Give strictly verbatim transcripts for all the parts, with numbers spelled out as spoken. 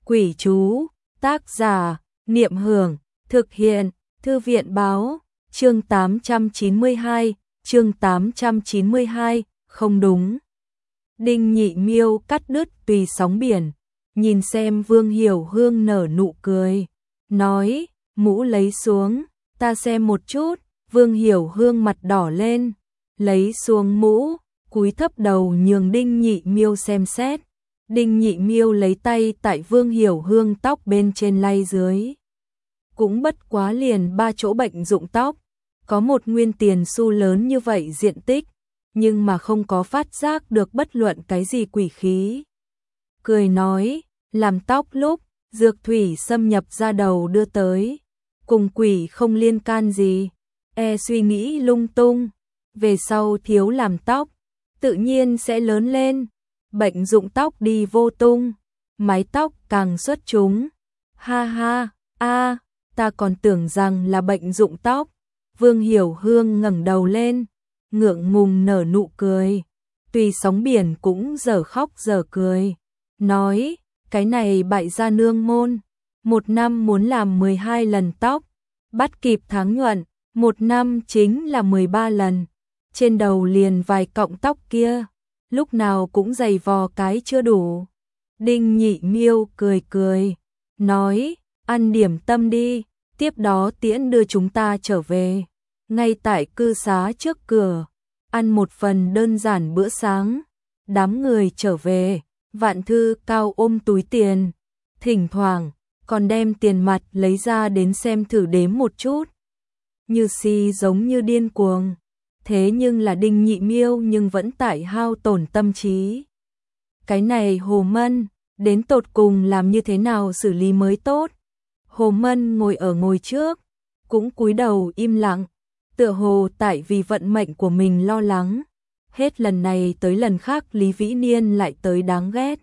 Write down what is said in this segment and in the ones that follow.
Quỷ chú, tác giả, Niệm Hưởng, thực hiện, Thư viện báo, chương tám trăm chín mươi hai, chương tám trăm chín mươi hai, không đúng. Đinh Nhị Miêu cắt đứt tùy sóng biển, nhìn xem Vương Hiểu Hương nở nụ cười, nói, mũ lấy xuống, ta xem một chút. Vương Hiểu Hương mặt đỏ lên, lấy xuống mũ, cúi thấp đầu nhường Đinh Nhị Miêu xem xét. Đinh Nhị Miêu lấy tay tại Vương Hiểu Hương tóc bên trên lay dưới. Cũng bất quá liền ba chỗ bệnh dụng tóc, có một nguyên tiền xu lớn như vậy diện tích, nhưng mà không có phát giác được bất luận cái gì quỷ khí. Cười nói, làm tóc lúc, dược thủy xâm nhập ra đầu đưa tới, cùng quỷ không liên can gì, e suy nghĩ lung tung, về sau thiếu làm tóc, tự nhiên sẽ lớn lên. Bệnh dụng tóc đi vô tung, mái tóc càng xuất chúng. Ha ha, a, ta còn tưởng rằng là bệnh dụng tóc. Vương Hiểu Hương ngẩng đầu lên, ngượng ngùng nở nụ cười. Tùy sóng biển cũng giờ khóc giờ cười, nói, cái này bại gia nương môn, một năm muốn làm mười hai lần tóc, bắt kịp tháng nhuận, một năm chính là mười ba lần. Trên đầu liền vài cọng tóc kia, lúc nào cũng dày vò cái chưa đủ. Đinh Nhị Miêu cười cười, nói, ăn điểm tâm đi, tiếp đó tiễn đưa chúng ta trở về. Ngay tại cư xá trước cửa, ăn một phần đơn giản bữa sáng. Đám người trở về, Vạn Thư Cao ôm túi tiền, thỉnh thoảng còn đem tiền mặt lấy ra đến xem thử đếm một chút. Như si giống như điên cuồng. Thế nhưng là Đinh Nhị Miêu nhưng vẫn tại hao tổn tâm trí. Cái này Hồ Mân, đến tột cùng làm như thế nào xử lý mới tốt? Hồ Mân ngồi ở ngồi trước, cũng cúi đầu im lặng, tựa hồ tại vì vận mệnh của mình lo lắng. Hết lần này tới lần khác Lý Vĩ Niên lại tới đáng ghét.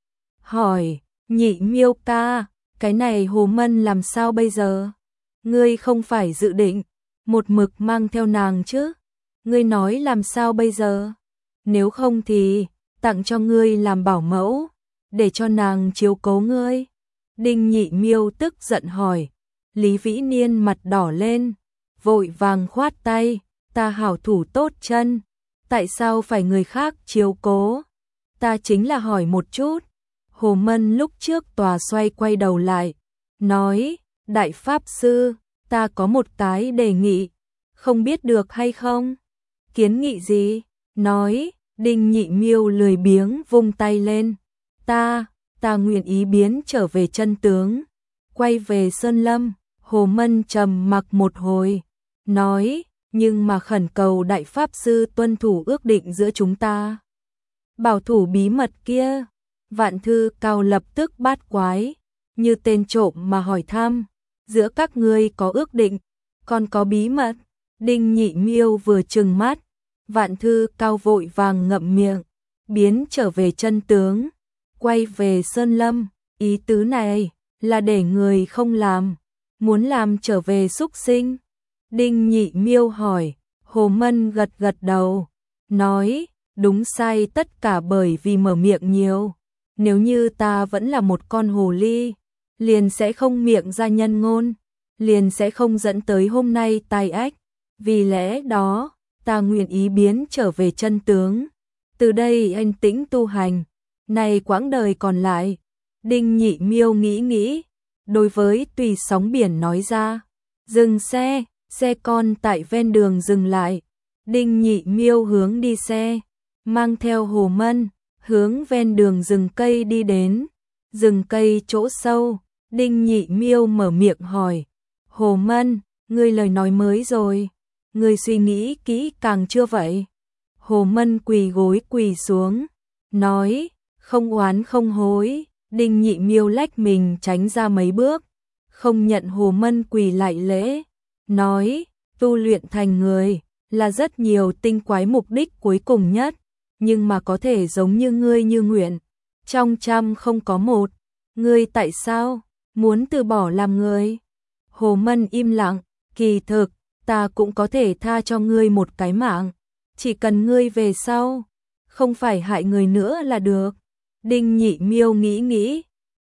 Hỏi, Nhị Miêu ca, cái này Hồ Mân làm sao bây giờ? Ngươi không phải dự định một mực mang theo nàng chứ? Ngươi nói làm sao bây giờ? Nếu không thì tặng cho ngươi làm bảo mẫu, để cho nàng chiếu cố ngươi. Đinh Nhị Miêu tức giận hỏi. Lý Vĩ Niên mặt đỏ lên, vội vàng khoát tay, ta hảo thủ tốt chân, tại sao phải người khác chiếu cố? Ta chính là hỏi một chút. Hồ Mân lúc trước tòa xoay quay đầu lại, nói, đại pháp sư, ta có một cái đề nghị, không biết được hay không? Kiến nghị gì? Nói, Đinh Nhị Miêu lười biếng vung tay lên. Ta, ta nguyện ý biến trở về chân tướng. Quay về Sơn Lâm, Hồ Mân trầm mặc một hồi. Nói, nhưng mà khẩn cầu đại pháp sư tuân thủ ước định giữa chúng ta. Bảo thủ bí mật kia. Vạn Thư Cao lập tức bát quái, như tên trộm mà hỏi thăm. Giữa các ngươi có ước định, còn có bí mật. Đinh Nhị Miêu vừa trừng mắt, Vạn Thư Cao vội vàng ngậm miệng, biến trở về chân tướng, quay về Sơn Lâm. Ý tứ này là để người không làm, muốn làm trở về súc sinh. Đinh Nhị Miêu hỏi. Hồ Mân gật gật đầu, nói, đúng sai tất cả bởi vì mở miệng nhiều. Nếu như ta vẫn là một con hồ ly, liền sẽ không miệng ra nhân ngôn, liền sẽ không dẫn tới hôm nay tai ách. Vì lẽ đó, ta nguyện ý biến trở về chân tướng. Từ đây anh tĩnh tu hành, này quãng đời còn lại. Đinh Nhị Miêu nghĩ nghĩ, đối với tùy sóng biển nói ra, dừng xe, xe con tại ven đường dừng lại. Đinh Nhị Miêu hướng đi xe, mang theo Hồ Mân, hướng ven đường rừng cây đi đến. Rừng cây chỗ sâu, Đinh Nhị Miêu mở miệng hỏi, Hồ Mân, ngươi lời nói mới rồi, ngươi suy nghĩ kỹ càng chưa vậy? Hồ Mân quỳ gối quỳ xuống, nói, không oán không hối. Đinh Nhị Miêu lách mình tránh ra mấy bước, không nhận Hồ Mân quỳ lại lễ, nói, tu luyện thành người là rất nhiều tinh quái mục đích cuối cùng nhất, nhưng mà có thể giống như ngươi như nguyện, trong trăm không có một. Ngươi tại sao muốn từ bỏ làm người? Hồ Mân im lặng, kỳ thực, ta cũng có thể tha cho ngươi một cái mạng, chỉ cần ngươi về sau không phải hại người nữa là được. Đinh Nhị Miêu nghĩ nghĩ,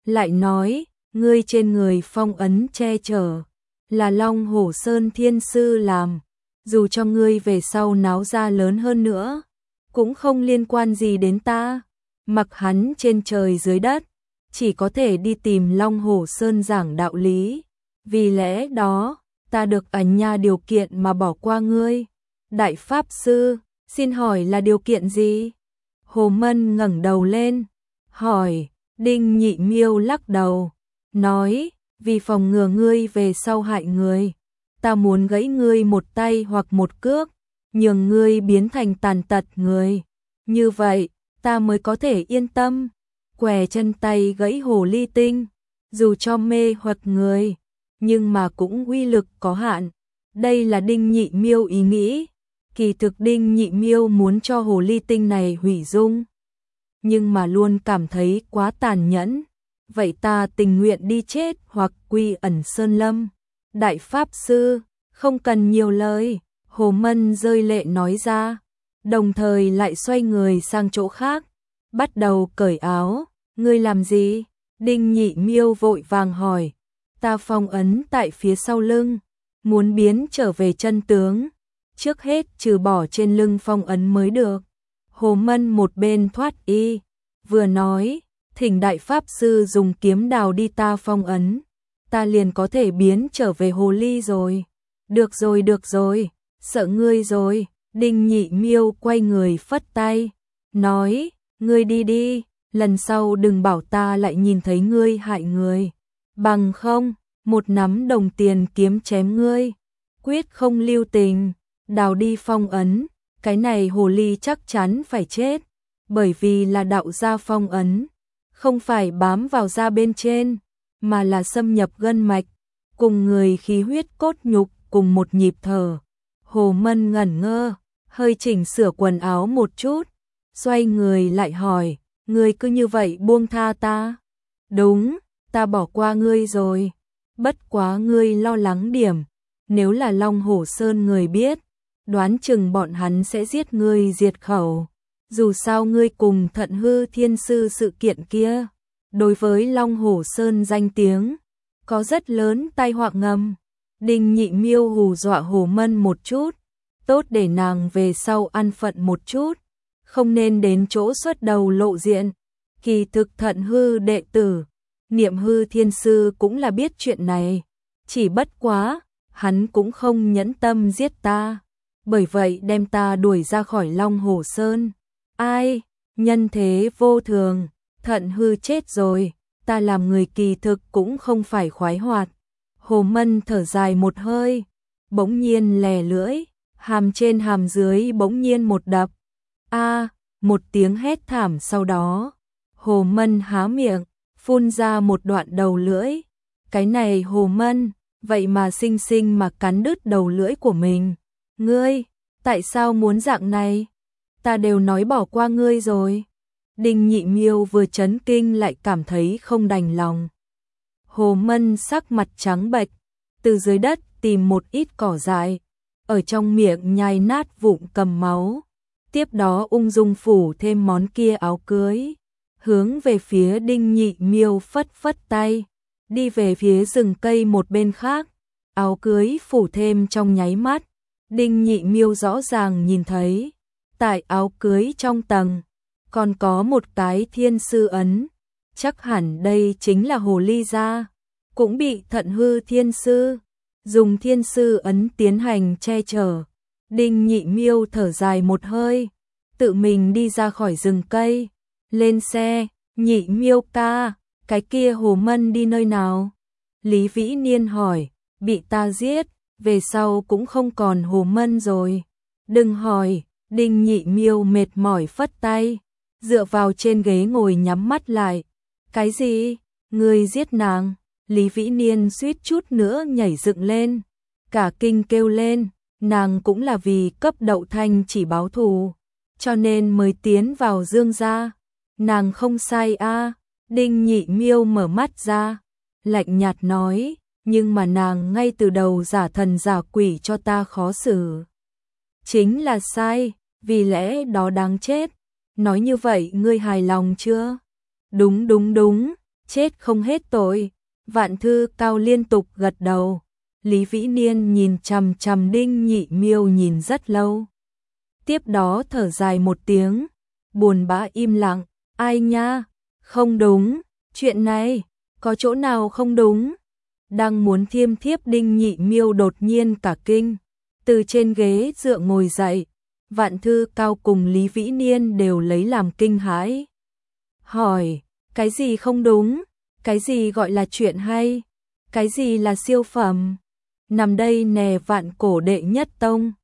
lại nói, ngươi trên người phong ấn che chở, là Long Hổ Sơn Thiên Sư làm, dù cho ngươi về sau náo ra lớn hơn nữa, cũng không liên quan gì đến ta. Mặc hắn trên trời dưới đất, chỉ có thể đi tìm Long Hổ Sơn giảng đạo lý. Vì lẽ đó, ta được ẩn nha điều kiện mà bỏ qua ngươi. Đại Pháp Sư, xin hỏi là điều kiện gì? Hồ Mân ngẩng đầu lên, hỏi. Đinh Nhị Miêu lắc đầu, nói, vì phòng ngừa ngươi về sau hại người, ta muốn gãy ngươi một tay hoặc một cước, nhường ngươi biến thành tàn tật người. Như vậy, ta mới có thể yên tâm. Què chân tay gãy hồ ly tinh, dù cho mê hoặc người, nhưng mà cũng uy lực có hạn. Đây là Đinh Nhị Miêu ý nghĩ. Kỳ thực Đinh Nhị Miêu muốn cho hồ ly tinh này hủy dung, nhưng mà luôn cảm thấy quá tàn nhẫn. Vậy ta tình nguyện đi chết hoặc quy ẩn sơn lâm. Đại Pháp Sư, không cần nhiều lời, Hồ Mân rơi lệ nói ra, đồng thời lại xoay người sang chỗ khác, bắt đầu cởi áo. Ngươi làm gì? Đinh Nhị Miêu vội vàng hỏi. Ta phong ấn tại phía sau lưng, muốn biến trở về chân tướng, trước hết trừ bỏ trên lưng phong ấn mới được. Hồ Mân một bên thoát y, vừa nói, thỉnh Đại Pháp Sư dùng kiếm đào đi ta phong ấn, ta liền có thể biến trở về hồ ly rồi. Được rồi được rồi, sợ ngươi rồi. Đinh Nhị Miêu quay người phất tay, nói, ngươi đi đi, lần sau đừng bảo ta lại nhìn thấy ngươi hại người, bằng không, một nắm đồng tiền kiếm chém ngươi, quyết không lưu tình. Đào đi phong ấn, cái này hồ ly chắc chắn phải chết, bởi vì là đạo gia phong ấn, không phải bám vào da bên trên, mà là xâm nhập gân mạch, cùng người khí huyết cốt nhục cùng một nhịp thở. Hồ Mân ngẩn ngơ, hơi chỉnh sửa quần áo một chút, xoay người lại hỏi, ngươi cứ như vậy buông tha ta? Đúng, ta bỏ qua ngươi rồi, bất quá ngươi lo lắng điểm, nếu là Long Hổ Sơn người biết, đoán chừng bọn hắn sẽ giết ngươi diệt khẩu. Dù sao ngươi cùng Thận Hư Thiên Sư sự kiện kia, đối với Long Hổ Sơn danh tiếng, có rất lớn tai họa ngầm. Đinh Nhị Miêu hù dọa Hồ Mân một chút, tốt để nàng về sau ăn phận một chút, không nên đến chỗ xuất đầu lộ diện. Kỳ thực Thận Hư đệ tử, Niệm Hư Thiên Sư cũng là biết chuyện này, chỉ bất quá, hắn cũng không nhẫn tâm giết ta, bởi vậy đem ta đuổi ra khỏi Long Hổ Sơn. Ai, nhân thế vô thường, Thận Hư chết rồi, ta làm người kỳ thực cũng không phải khoái hoạt. Hồ Mân thở dài một hơi, bỗng nhiên lè lưỡi, hàm trên hàm dưới bỗng nhiên một đập. A, một tiếng hét thảm sau đó, Hồ Mân há miệng, phun ra một đoạn đầu lưỡi. Cái này Hồ Mân, vậy mà xinh xinh mà cắn đứt đầu lưỡi của mình. Ngươi, tại sao muốn dạng này? Ta đều nói bỏ qua ngươi rồi. Đinh Nhị Miêu vừa chấn kinh lại cảm thấy không đành lòng. Hồ Mân sắc mặt trắng bệch, từ dưới đất tìm một ít cỏ dại, ở trong miệng nhai nát vụn cầm máu, tiếp đó ung dung phủ thêm món kia áo cưới, hướng về phía Đinh Nhị Miêu phất phất tay, đi về phía rừng cây một bên khác. Áo cưới phủ thêm trong nháy mắt, Đinh Nhị Miêu rõ ràng nhìn thấy, tại áo cưới trong tầng, còn có một cái thiên sư ấn, chắc hẳn đây chính là hồ ly gia, cũng bị Thận Hư Thiên Sư dùng thiên sư ấn tiến hành che chở. Đinh Nhị Miêu thở dài một hơi, tự mình đi ra khỏi rừng cây, lên xe. Nhị Miêu ca, cái kia Hồ Mân đi nơi nào? Lý Vĩ Niên hỏi. Bị ta giết, về sau cũng không còn Hồ Mân rồi. Đừng hỏi. Đinh Nhị Miêu mệt mỏi phất tay, dựa vào trên ghế ngồi nhắm mắt lại. Cái gì? Ngươi giết nàng? Lý Vĩ Niên suýt chút nữa nhảy dựng lên, cả kinh kêu lên, nàng cũng là vì cấp Đậu Thanh chỉ báo thù, cho nên mới tiến vào Dương gia. Nàng không sai a. À. Đinh Nhị Miêu mở mắt ra, lạnh nhạt nói, nhưng mà nàng ngay từ đầu giả thần giả quỷ cho ta khó xử. Chính là sai, vì lẽ đó đáng chết. Nói như vậy ngươi hài lòng chưa? Đúng đúng đúng, chết không hết tội. Vạn Thư Cao liên tục gật đầu. Lý Vĩ Niên nhìn chằm chằm Đinh Nhị Miêu nhìn rất lâu. Tiếp đó thở dài một tiếng, buồn bã im lặng, ai nha, không đúng, chuyện này, có chỗ nào không đúng? Đang muốn thiêm thiếp Đinh Nhị Miêu đột nhiên cả kinh, từ trên ghế dựa ngồi dậy, Vạn Thư Cao cùng Lý Vĩ Niên đều lấy làm kinh hãi. Hỏi, cái gì không đúng? Cái gì gọi là chuyện hay? Cái gì là siêu phẩm? Nằm đây nè Vạn Cổ đệ nhất tông.